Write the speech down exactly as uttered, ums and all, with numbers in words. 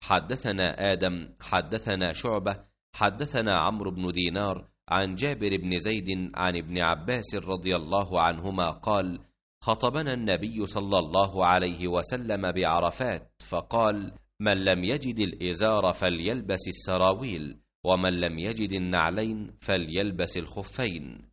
حدثنا آدم حدثنا شعبة حدثنا عمرو بن دينار عن جابر بن زيد عن ابن عباس رضي الله عنهما قال: خطبنا النبي صلى الله عليه وسلم بعرفات فقال: من لم يجد الإزار فليلبس السراويل، ومن لم يجد النعلين فليلبس الخفين.